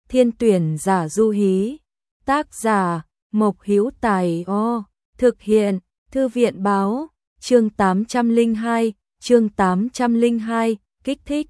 Thiên tuyển giả du hí. Tác giả Mộc Hữu Tài. Thực hiện Thư viện báo. Chương 802, kích thích.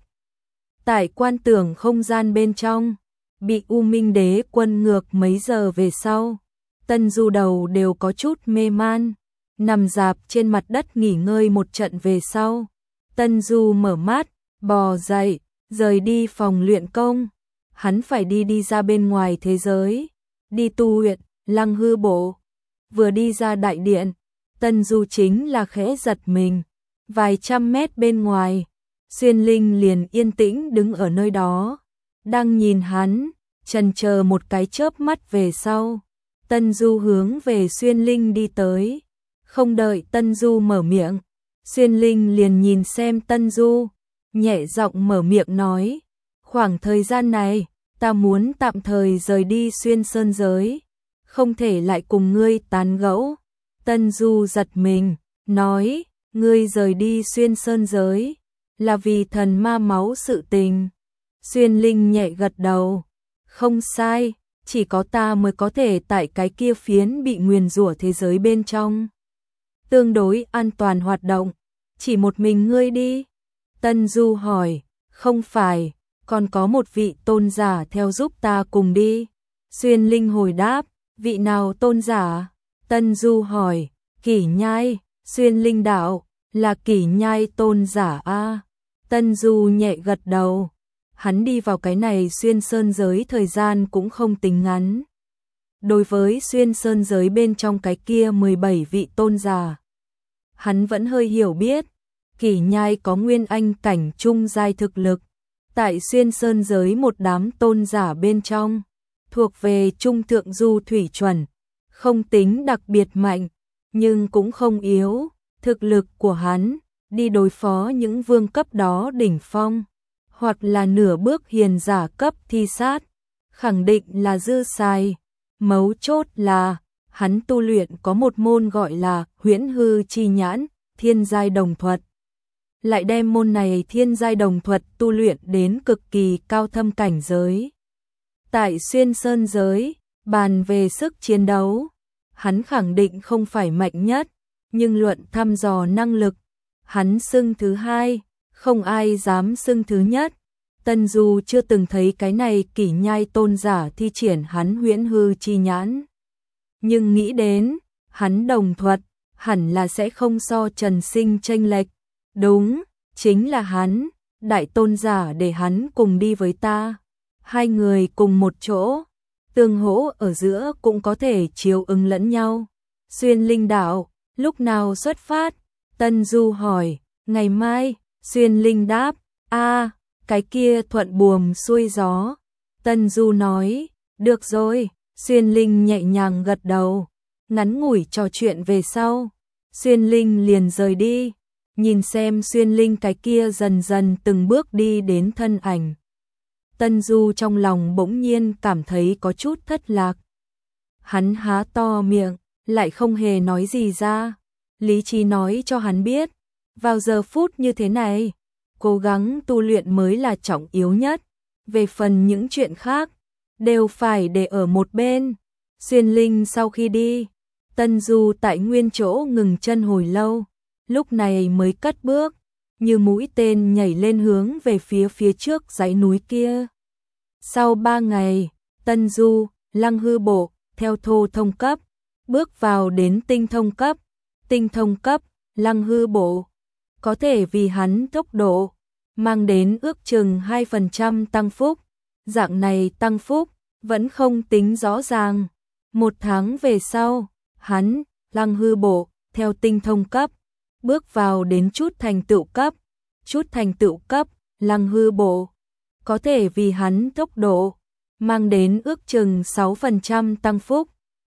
Tại quan tưởng không gian bên trong, bị U Minh Đế quân ngược mấy giờ về sau, Tân Du đầu đều có chút mê man, nằm rạp trên mặt đất nghỉ ngơi một trận về sau. Tân Du mở mắt, bò dậy, rời đi phòng luyện công. Hắn phải đi ra bên ngoài thế giới, đi tu luyện, Lăng Hư Bộ. Vừa đi ra đại điện, Tân Du chính là khẽ giật mình. Vài trăm mét bên ngoài, Xuyên Linh liền yên tĩnh đứng ở nơi đó, đang nhìn hắn, chần chờ một cái chớp mắt về sau. Tân Du hướng về Xuyên Linh đi tới, không đợi Tân Du mở miệng, Xuyên Linh liền nhìn xem Tân Du, nhẹ giọng mở miệng nói, khoảng thời gian này, ta muốn tạm thời rời đi Xuyên Sơn giới, không thể lại cùng ngươi tán gẫu. Tân Du giật mình, nói, ngươi rời đi Xuyên Sơn giới, là vì thần ma máu sự tình. Xuyên Linh nhẹ gật đầu, không sai, chỉ có ta mới có thể tại cái kia phiến bị nguyền rủa thế giới bên trong tương đối an toàn hoạt động, chỉ một mình ngươi đi. Tân Du hỏi, không phải, còn có một vị tôn giả theo giúp ta cùng đi. Xuyên Linh hồi đáp, vị nào tôn giả? Tân Du hỏi, Kỷ Nhai. Xuyên Linh đạo, là Kỷ Nhai tôn giả a. Tân Du nhẹ gật đầu, hắn đi vào cái này Xuyên Sơn giới thời gian cũng không tính ngắn. Đối với Xuyên Sơn giới bên trong cái kia 17 vị tôn giả, hắn vẫn hơi hiểu biết. Kỷ Nhai có nguyên anh cảnh trung giai thực lực, tại Xuyên Sơn giới một đám tôn giả bên trong, thuộc về trung thượng du thủy chuẩn, không tính đặc biệt mạnh, nhưng cũng không yếu. Thực lực của hắn, đi đối phó những vương cấp đó đỉnh phong, hoặc là nửa bước hiền giả cấp thi sát, khẳng định là dư xài. Mấu chốt là, hắn tu luyện có một môn gọi là Huyễn Hư Chi Nhãn, thiên giai đồng thuật. Lại đem môn này thiên giai đồng thuật tu luyện đến cực kỳ cao thâm cảnh giới. Tại Xuyên Sơn giới, bàn về sức chiến đấu, hắn khẳng định không phải mạnh nhất, nhưng luận thăm dò năng lực, hắn xưng thứ hai, không ai dám xưng thứ nhất. Tân Du chưa từng thấy cái này Kỷ Nhai tôn giả thi triển hắn Huyễn Hư Chi Nhãn, nhưng nghĩ đến, hắn đồng thuật, hẳn là sẽ không so Trần Sinh chênh lệch. Đúng, chính là hắn, đại tôn giả để hắn cùng đi với ta. Hai người cùng một chỗ, tương hỗ ở giữa cũng có thể chiếu ứng lẫn nhau. Xuyên Linh đạo, lúc nào xuất phát? Tân Du hỏi, ngày mai. Xuyên Linh đáp, cái kia thuận buồm xuôi gió. Tân Du nói, được rồi. Xuyên Linh nhẹ nhàng gật đầu, ngắn ngủi trò chuyện về sau, Xuyên Linh liền rời đi. Nhìn xem Xuyên Linh cái kia dần dần từng bước đi đến thân ảnh, Tân Du trong lòng bỗng nhiên cảm thấy có chút thất lạc. Hắn há to miệng, lại không hề nói gì ra. Lý trí nói cho hắn biết, vào giờ phút như thế này, cố gắng tu luyện mới là trọng yếu nhất. Về phần những chuyện khác, đều phải để ở một bên. Xuyên Linh sau khi đi, Tân Du tại nguyên chỗ ngừng chân hồi lâu, lúc này mới cất bước, như mũi tên nhảy lên hướng về phía trước dãy núi kia. Sau 3 ngày, Tân Du, Lăng Hư Bộ, theo thô thông cấp, bước vào đến tinh thông cấp. Tinh thông cấp, Lăng Hư Bộ, có thể vì hắn tốc độ, mang đến ước chừng 2% tăng phúc. Dạng này tăng phúc, vẫn không tính rõ ràng. 1 tháng về sau, hắn, Lăng Hư Bộ, theo tinh thông cấp, bước vào đến chút thành tựu cấp. Chút thành tựu cấp, Lăng Hư Bộ, có thể vì hắn tốc độ, mang đến ước chừng 6% tăng phúc.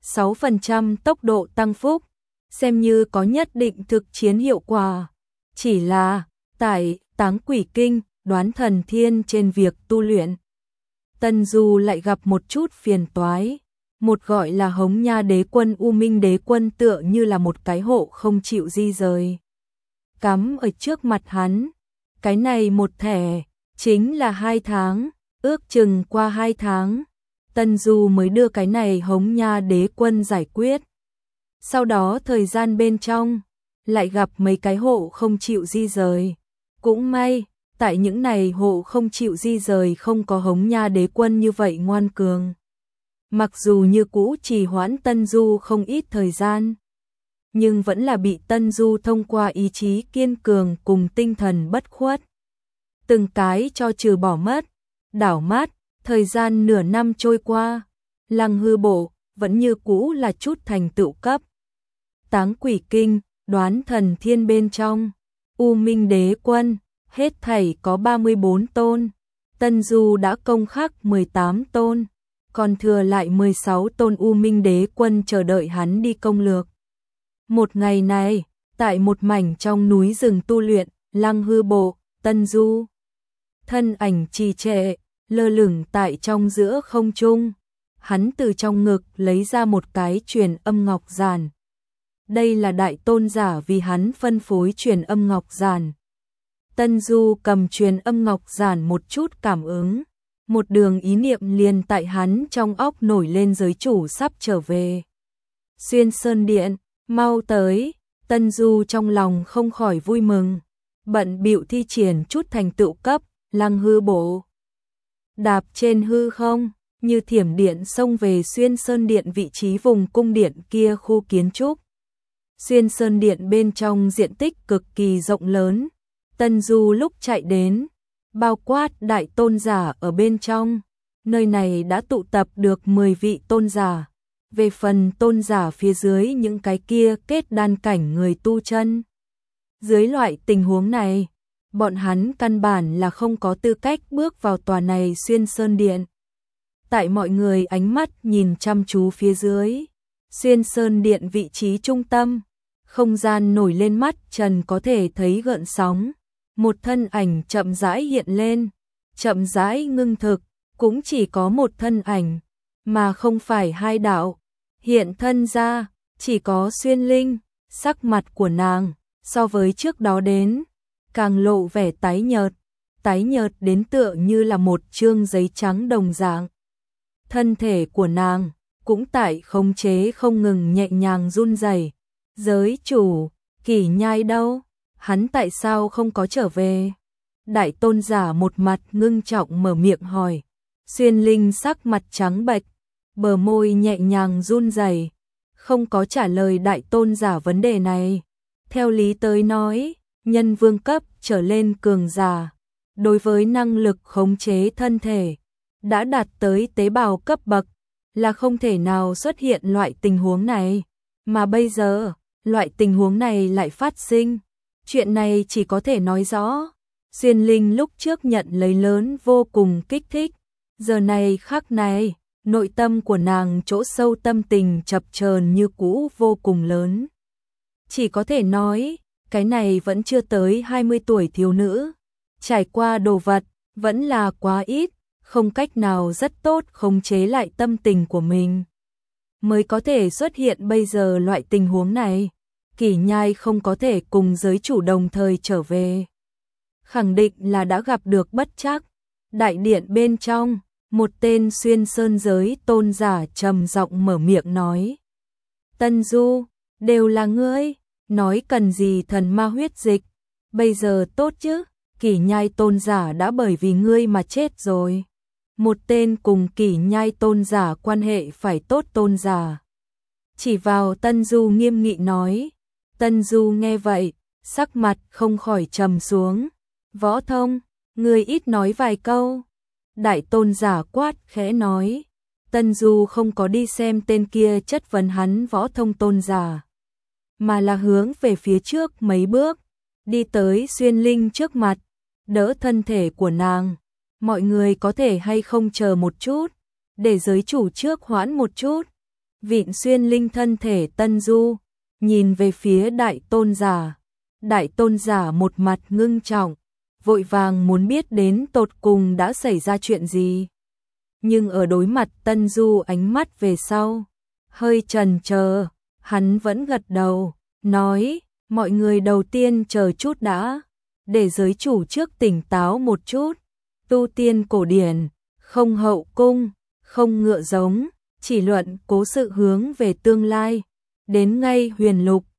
6% tốc độ tăng phúc, xem như có nhất định thực chiến hiệu quả. Chỉ là, tại Táng Quỷ Kinh, Đoán Thần Thiên trên việc tu luyện, Tân Du lại gặp một chút phiền toái. Một gọi là Hống Nha Đế Quân, U Minh Đế Quân tựa như là một cái hộ không chịu di rời, cắm ở trước mặt hắn. Cái này một thẻ, chính là 2 tháng, ước chừng qua 2 tháng, Tân Du mới đưa cái này Hống Nha đế quân giải quyết. Sau đó thời gian bên trong, lại gặp mấy cái hộ không chịu di rời. Cũng may, tại những này hộ không chịu di rời không có Hống Nha đế quân như vậy ngoan cường. Mặc dù như cũ trì hoãn Tân Du không ít thời gian, nhưng vẫn là bị Tân Du thông qua ý chí kiên cường cùng tinh thần bất khuất. Từng cái cho trừ bỏ mất, đảo mắt, thời gian nửa năm trôi qua, Lăng Hư Bộ vẫn như cũ là chút thành tựu cấp. Táng Quỷ Kinh, Đoán Thần Thiên bên trong, U Minh Đế Quân, hết thảy có 34 tôn, Tân Du đã công khắc 18 tôn, còn thừa lại 16 tôn U Minh Đế Quân chờ đợi hắn đi công lược. Một ngày này, tại một mảnh trong núi rừng tu luyện, Lăng Hư Bộ, Tân Du thân ảnh trì trệ, lơ lửng tại trong giữa không trung. Hắn từ trong ngực lấy ra một cái truyền âm ngọc giản. Đây là đại tôn giả vì hắn phân phối truyền âm ngọc giản. Tân Du cầm truyền âm ngọc giản một chút cảm ứng, một đường ý niệm liền tại hắn trong óc nổi lên, giới chủ sắp trở về. Xuyên Sơn Điện, mau tới. Tân Du trong lòng không khỏi vui mừng, bận bịu thi triển chút thành tựu cấp. Lăng Hư Bộ đạp trên hư không, như thiểm điện xông về Xuyên Sơn Điện vị trí vùng cung điện kia khu kiến trúc. Xuyên Sơn Điện bên trong diện tích cực kỳ rộng lớn, Tân Du lúc chạy đến, bao quát đại tôn giả ở bên trong, nơi này đã tụ tập được 10 vị tôn giả. Về phần tôn giả phía dưới những cái kia kết đan cảnh người tu chân. Dưới loại tình huống này, bọn hắn căn bản là không có tư cách bước vào tòa này Xuyên Sơn Điện. Tại mọi người ánh mắt nhìn chăm chú phía dưới, Xuyên Sơn Điện vị trí trung tâm, không gian nổi lên mắt trần có thể thấy gợn sóng. Một thân ảnh chậm rãi hiện lên, chậm rãi ngưng thực, cũng chỉ có một thân ảnh, mà không phải hai đạo. Hiện thân ra, chỉ có Xuyên Linh, sắc mặt của nàng, so với trước đó đến, càng lộ vẻ tái nhợt đến tựa như là một chương giấy trắng đồng dạng. Thân thể của nàng, cũng tại khống chế không ngừng nhẹ nhàng run rẩy. Giới chủ, Kỷ Nhai đâu? Hắn tại sao không có trở về? Đại tôn giả một mặt ngưng trọng mở miệng hỏi. Xuyên Linh sắc mặt trắng bệch, bờ môi nhẹ nhàng run rẩy, không có trả lời đại tôn giả vấn đề này. Theo lý tới nói, nhân vương cấp trở lên cường giả, đối với năng lực khống chế thân thể, đã đạt tới tế bào cấp bậc, là không thể nào xuất hiện loại tình huống này. Mà bây giờ, loại tình huống này lại phát sinh. Chuyện này chỉ có thể nói rõ, Xuyên Linh lúc trước nhận lấy lớn vô cùng kích thích. Giờ này khắc này, nội tâm của nàng chỗ sâu tâm tình chập chờn như cũ vô cùng lớn. Chỉ có thể nói, cái này vẫn chưa tới 20 tuổi thiếu nữ. Trải qua đồ vật, vẫn là quá ít, không cách nào rất tốt khống chế lại tâm tình của mình. Mới có thể xuất hiện bây giờ loại tình huống này. Kỷ Nhai không có thể cùng giới chủ đồng thời trở về. Khẳng định là đã gặp được bất trắc. Đại điện bên trong, một tên Xuyên Sơn giới tôn giả trầm giọng mở miệng nói. Tân Du, đều là ngươi, nói cần gì thần ma huyết dịch, bây giờ tốt chứ, Kỷ Nhai tôn giả đã bởi vì ngươi mà chết rồi. Một tên cùng Kỷ Nhai tôn giả quan hệ phải tốt tôn giả chỉ vào Tân Du nghiêm nghị nói. Tân Du nghe vậy, sắc mặt không khỏi trầm xuống. Võ Thông, ngươi ít nói vài câu. Đại tôn giả quát khẽ nói. Tân Du không có đi xem tên kia chất vấn hắn Võ Thông tôn giả, mà là hướng về phía trước mấy bước, đi tới Xuyên Linh trước mặt, đỡ thân thể của nàng. Mọi người có thể hay không chờ một chút, để giới chủ trước hoãn một chút. Vịn Xuyên Linh thân thể Tân Du, nhìn về phía đại tôn giả. Đại tôn giả một mặt ngưng trọng, vội vàng muốn biết đến tột cùng đã xảy ra chuyện gì. Nhưng ở đối mặt Tân Du ánh mắt về sau, hơi chần chờ, hắn vẫn gật đầu, nói, mọi người đầu tiên chờ chút đã, để giới chủ trước tỉnh táo một chút. Tu tiên cổ điển, không hậu cung, không ngựa giống, chỉ luận cố sự hướng về tương lai. Đến ngay Huyền Lục,